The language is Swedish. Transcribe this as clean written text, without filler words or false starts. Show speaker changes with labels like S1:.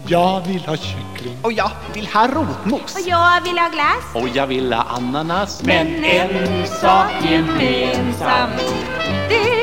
S1: Jag vill ha kyckling.
S2: Och jag vill ha rotmos.
S3: Och jag vill ha glass.
S1: Och jag vill ha ananas.
S3: Men en sak gemensamt, det